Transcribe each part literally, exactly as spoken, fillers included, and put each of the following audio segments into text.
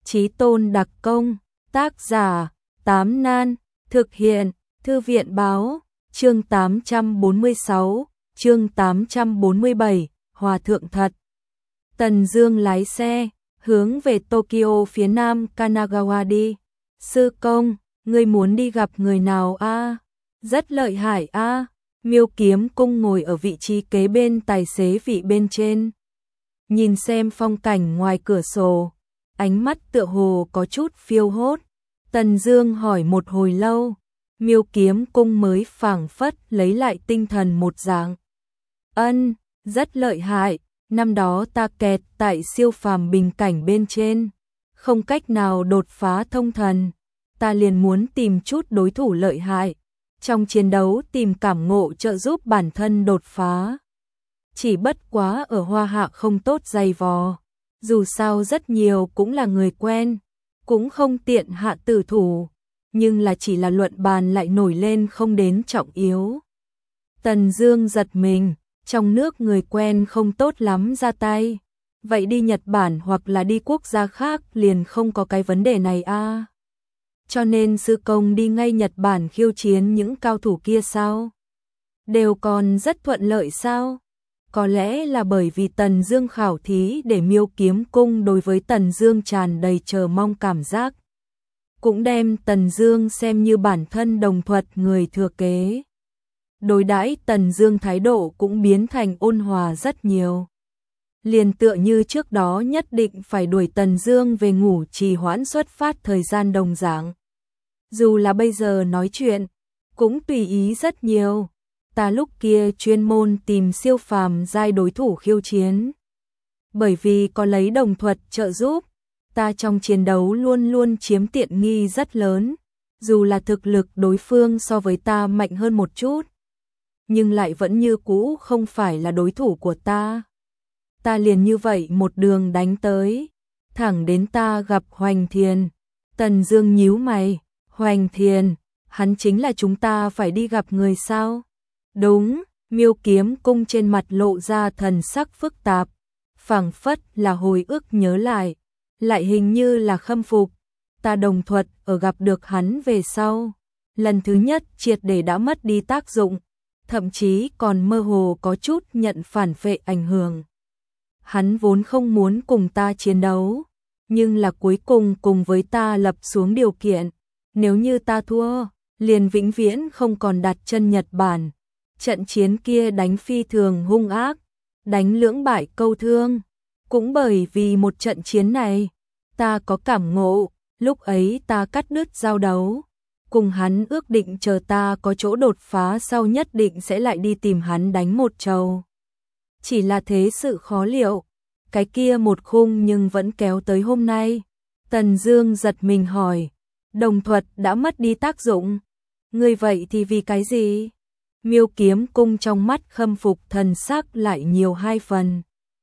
Chí tôn đặc công, tác giả, Tám Nan, thực hiện, Thư viện báo, chương tám trăm bốn mươi sáu, chương tám trăm bốn mươi bảy, Hòa thượng thật. Tần Dương lái xe, hướng về Tokyo phía nam Kanagawa đi. Sư công, ngươi muốn đi gặp người nào a? Rất lợi hại a. Miêu Kiếm Cung ngồi ở vị trí kế bên tài xế vị bên trên. Nhìn xem phong cảnh ngoài cửa sổ, ánh mắt tựa hồ có chút phiêu hốt. Tần Dương hỏi một hồi lâu, Miêu Kiếm Cung mới phảng phất lấy lại tinh thần một dạng. Ân, rất lợi hại, năm đó ta kẹt tại siêu phàm bình cảnh bên trên, không cách nào đột phá thông thần, ta liền muốn tìm chút đối thủ lợi hại, trong chiến đấu tìm cảm ngộ trợ giúp bản thân đột phá. Chỉ bất quá ở Hoa Hạ không tốt dày vò, dù sao rất nhiều cũng là người quen, cũng không tiện hạ tử thủ, nhưng là chỉ là luận bàn lại nổi lên không đến trọng yếu. Tần Dương giật mình, trong nước người quen không tốt lắm ra tay, vậy đi Nhật Bản hoặc là đi quốc gia khác liền không có cái vấn đề này a. À. Cho nên sư công đi ngay Nhật Bản khiêu chiến những cao thủ kia sao? Đều còn rất thuận lợi sao? Có lẽ là bởi vì Tần Dương khảo thí để Miêu Kiếm Cung đối với Tần Dương tràn đầy chờ mong cảm giác. Cũng đem Tần Dương xem như bản thân đồng thuật người thừa kế. Đối đãi Tần Dương thái độ cũng biến thành ôn hòa rất nhiều. Liền tựa như trước đó nhất định phải đuổi Tần Dương về ngủ trì hoãn xuất phát thời gian đồng dạng. Dù là bây giờ nói chuyện, cũng tùy ý rất nhiều. Ta lúc kia chuyên môn tìm siêu phàm giai đối thủ khiêu chiến. Bởi vì có lấy đồng thuật trợ giúp, ta trong chiến đấu luôn luôn chiếm tiện nghi rất lớn, dù là thực lực đối phương so với ta mạnh hơn một chút, nhưng lại vẫn như cũ không phải là đối thủ của ta. Ta liền như vậy một đường đánh tới, thẳng đến ta gặp Hoành Thiền. Tần Dương nhíu mày, Hoành Thiền, hắn chính là chúng ta phải đi gặp người sao? Đúng, Miêu Kiếm Cung trên mặt lộ ra thần sắc phức tạp, phảng phất là hồi ức nhớ lại, lại hình như là khâm phục. Ta đồng thuật ở gặp được hắn về sau, lần thứ nhất triệt để đã mất đi tác dụng, thậm chí còn mơ hồ có chút nhận phản phệ ảnh hưởng. Hắn vốn không muốn cùng ta chiến đấu, nhưng là cuối cùng cùng với ta lập xuống điều kiện, nếu như ta thua, liền vĩnh viễn không còn đặt chân Nhật Bản. Trận chiến kia đánh phi thường hung ác, đánh lưỡng bại câu thương. Cũng bởi vì một trận chiến này, ta có cảm ngộ, lúc ấy ta cắt đứt giao đấu. Cùng hắn ước định chờ ta có chỗ đột phá sau nhất định sẽ lại đi tìm hắn đánh một trầu. Chỉ là thế sự khó liệu, cái kia một khung nhưng vẫn kéo tới hôm nay. Tần Dương giật mình hỏi, đồng thuật đã mất đi tác dụng, ngươi vậy thì vì cái gì? Miêu Kiếm Cung trong mắt khâm phục thần sắc lại nhiều hai phần.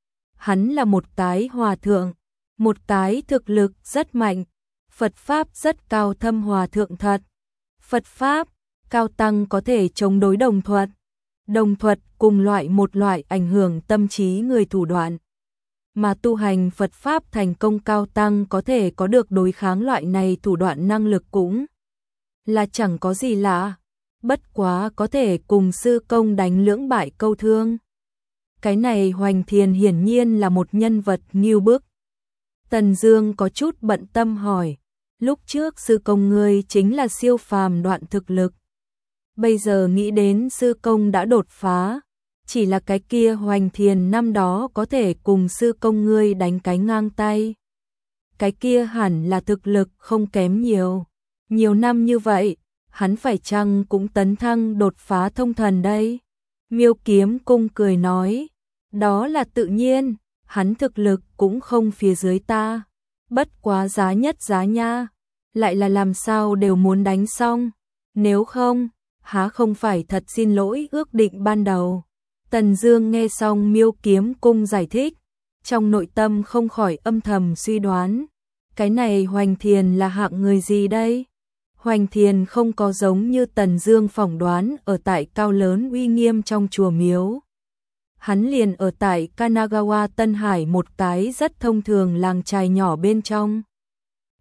Hắn là một cái hòa thượng, một cái thực lực rất mạnh, Phật Pháp rất cao thâm hòa thượng thật. Phật Pháp, cao tăng có thể chống đối đồng thuật. Đồng thuật cùng loại một loại ảnh hưởng tâm trí người thủ đoạn. Mà tu hành Phật Pháp thành công cao tăng có thể có được đối kháng loại này thủ đoạn năng lực cũng là chẳng có gì lạ. Bất quá có thể cùng sư công đánh lưỡng bại câu thương. Cái này Hoành Thiền hiển nhiên là một nhân vật nghiêu bức. Tần Dương có chút bận tâm hỏi, lúc trước sư công ngươi chính là siêu phàm đoạn thực lực. Bây giờ nghĩ đến sư công đã đột phá, chỉ là cái kia Hoành Thiền năm đó có thể cùng sư công ngươi đánh cái ngang tay. Cái kia hẳn là thực lực không kém nhiều. Nhiều năm như vậy, hắn phải chăng cũng tấn thăng đột phá thông thần đây? Miêu Kiếm Cung cười nói, đó là tự nhiên, hắn thực lực cũng không phía dưới ta. Bất quá giá nhất giá nha, lại là làm sao đều muốn đánh xong. Nếu không, há không phải thật xin lỗi ước định ban đầu. Tần Dương nghe xong Miêu Kiếm Cung giải thích, trong nội tâm không khỏi âm thầm suy đoán, cái này Hoành Thiền là hạng người gì đây? Hoành Thiền không có giống như Tần Dương phỏng đoán ở tại cao lớn uy nghiêm trong chùa miếu. Hắn liền ở tại Kanagawa Tân Hải một cái rất thông thường làng chài nhỏ bên trong.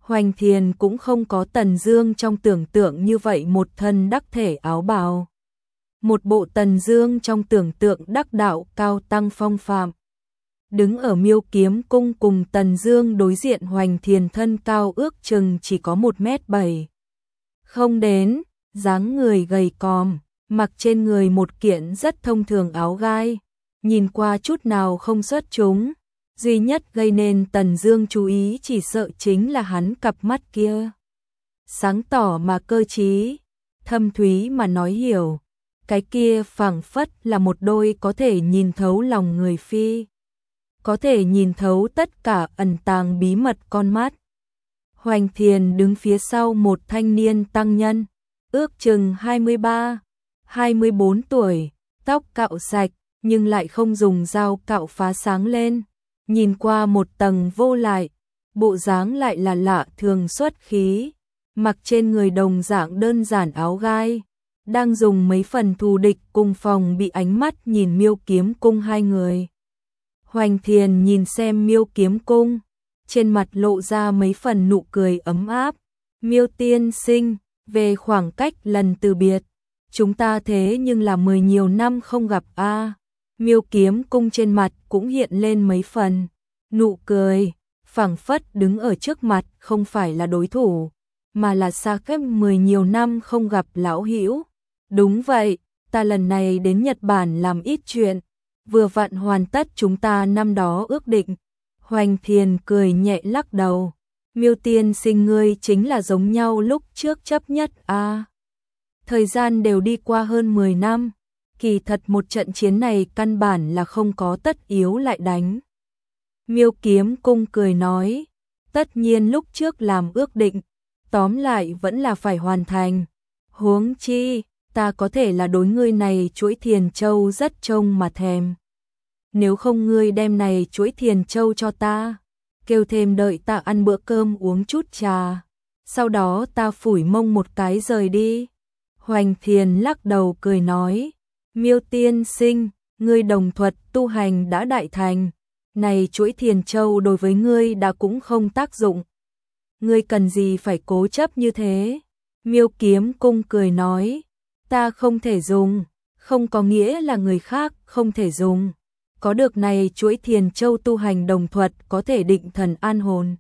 Hoành Thiền cũng không có Tần Dương trong tưởng tượng như vậy một thân đắc thể áo bào. Một bộ Tần Dương trong tưởng tượng đắc đạo cao tăng phong phạm. Đứng ở Miêu Kiếm Cung cùng Tần Dương đối diện, Hoành Thiền thân cao ước chừng chỉ có một mét bảy. Không đến, dáng người gầy còm, mặc trên người một kiện rất thông thường áo gai, nhìn qua chút nào không xuất chúng. Duy nhất gây nên Tần Dương chú ý chỉ sợ chính là hắn cặp mắt kia. Sáng tỏ mà cơ trí, thâm thúy mà nói hiểu. Cái kia phảng phất là một đôi có thể nhìn thấu lòng người phi. Có thể nhìn thấu tất cả ẩn tàng bí mật con mắt. Hoành Thiền đứng phía sau một thanh niên tăng nhân, ước chừng hai mươi ba, hai mươi bốn tuổi, tóc cạo sạch, nhưng lại không dùng dao cạo phá sáng lên. Nhìn qua một tầng vô lại, bộ dáng lại là lạ thường xuất khí, mặc trên người đồng dạng đơn giản áo gai, đang dùng mấy phần thù địch cùng phòng bị ánh mắt nhìn Miêu Kiếm Cung hai người. Hoành Thiền nhìn xem Miêu Kiếm Cung, trên mặt lộ ra mấy phần nụ cười ấm áp. Miêu tiên sinh, về khoảng cách lần từ biệt, chúng ta thế nhưng là mười nhiều năm không gặp a. À. Miêu Kiếm Cung trên mặt cũng hiện lên mấy phần nụ cười, phảng phất đứng ở trước mặt không phải là đối thủ, mà là xa cách mười nhiều năm không gặp lão hữu. Đúng vậy, ta lần này đến Nhật Bản làm ít chuyện, vừa vặn hoàn tất chúng ta năm đó ước định. Hoành Thiền cười nhẹ lắc đầu. Miêu tiên sinh ngươi chính là giống nhau lúc trước chấp nhất a. À. Thời gian đều đi qua hơn mười năm. Kỳ thật một trận chiến này căn bản là không có tất yếu lại đánh. Miêu Kiếm Cung cười nói, tất nhiên lúc trước làm ước định, tóm lại vẫn là phải hoàn thành. Huống chi, ta có thể là đối ngươi này chuỗi Thiền Châu rất trông mà thèm. Nếu không ngươi đem này chuỗi Thiền Châu cho ta, kêu thêm đợi ta ăn bữa cơm uống chút trà, sau đó ta phủi mông một cái rời đi. Hoành Thiền lắc đầu cười nói, Miêu tiên sinh, ngươi đồng thuật tu hành đã đại thành, này chuỗi Thiền Châu đối với ngươi đã cũng không tác dụng. Ngươi cần gì phải cố chấp như thế? Miêu Kiếm Cung cười nói, ta không thể dùng, không có nghĩa là người khác không thể dùng. Có được này chuỗi Thiền Châu tu hành đồng thuật có thể định thần an hồn,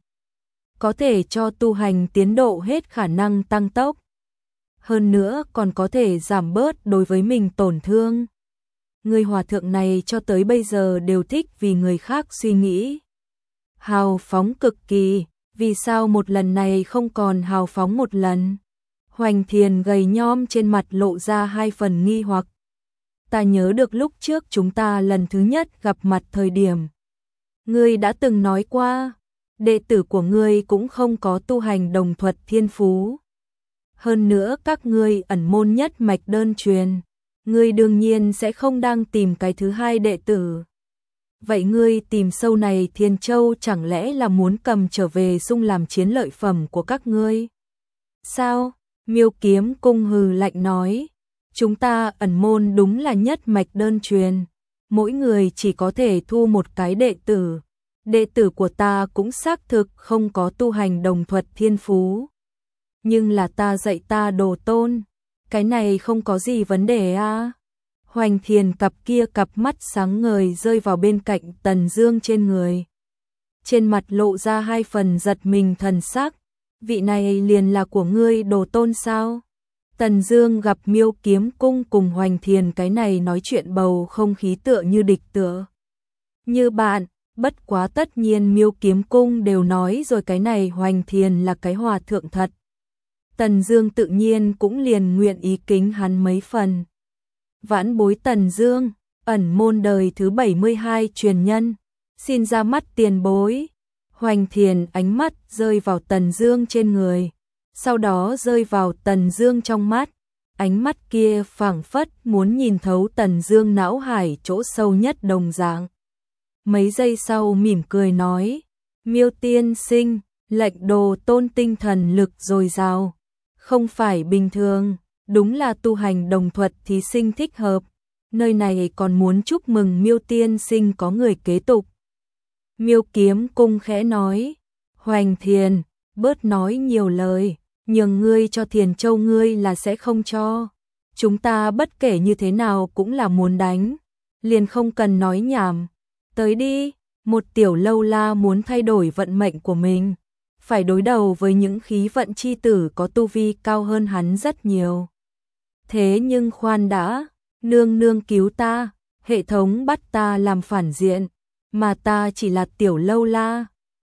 có thể cho tu hành tiến độ hết khả năng tăng tốc. Hơn nữa còn có thể giảm bớt đối với mình tổn thương. Người hòa thượng này cho tới bây giờ đều thích vì người khác suy nghĩ. Hào phóng cực kỳ, vì sao một lần này không còn hào phóng một lần? Hoành Thiền gầy nhom trên mặt lộ ra hai phần nghi hoặc. Ta nhớ được lúc trước chúng ta lần thứ nhất gặp mặt thời điểm. Ngươi đã từng nói qua, đệ tử của ngươi cũng không có tu hành đồng thuật thiên phú. Hơn nữa các ngươi ẩn môn nhất mạch đơn truyền, ngươi đương nhiên sẽ không đang tìm cái thứ hai đệ tử. Vậy ngươi tìm sâu này Thiền Châu chẳng lẽ là muốn cầm trở về sung làm chiến lợi phẩm của các ngươi? Sao? Miêu Kiếm Cung hừ lạnh nói, chúng ta ẩn môn đúng là nhất mạch đơn truyền, mỗi người chỉ có thể thu một cái đệ tử. Đệ tử của ta cũng xác thực không có tu hành đồng thuật thiên phú. Nhưng là ta dạy ta đồ tôn, cái này không có gì vấn đề a. À? Hoành Thiền cặp kia cặp mắt sáng ngời rơi vào bên cạnh Tần Dương trên người. Trên mặt lộ ra hai phần giật mình thần sắc, vị này liền là của ngươi đồ tôn sao? Tần Dương gặp Miêu Kiếm Cung cùng Hoành Thiền cái này nói chuyện bầu không khí tựa như địch tựa như bạn, bất quá tất nhiên Miêu Kiếm Cung đều nói rồi cái này Hoành Thiền là cái hòa thượng thật. Tần Dương tự nhiên cũng liền nguyện ý kính hắn mấy phần. Vãn bối Tần Dương, ẩn môn đời thứ bảy mươi hai truyền nhân, xin ra mắt tiền bối. Hoành Thiền ánh mắt rơi vào Tần Dương trên người, sau đó rơi vào Tần Dương trong mắt, ánh mắt kia phảng phất muốn nhìn thấu Tần Dương não hải chỗ sâu nhất đồng dạng. Mấy giây sau mỉm cười nói, Miêu tiên sinh, lệnh đồ tôn tinh thần lực dồi dào, không phải bình thường, đúng là tu hành đồng thuật thí sinh thích hợp. Nơi này còn muốn chúc mừng Miêu tiên sinh có người kế tục. Miêu Kiếm Cung khẽ nói, Hoành Thiền, bớt nói nhiều lời, nhường ngươi cho Thiền Châu ngươi là sẽ không cho. Chúng ta bất kể như thế nào cũng là muốn đánh, liền không cần nói nhảm. Tới đi, một tiểu lâu la muốn thay đổi vận mệnh của mình, phải đối đầu với những khí vận chi tử có tu vi cao hơn hắn rất nhiều. Thế nhưng khoan đã, nương nương cứu ta, hệ thống bắt ta làm phản diện, mà ta chỉ là tiểu lâu la.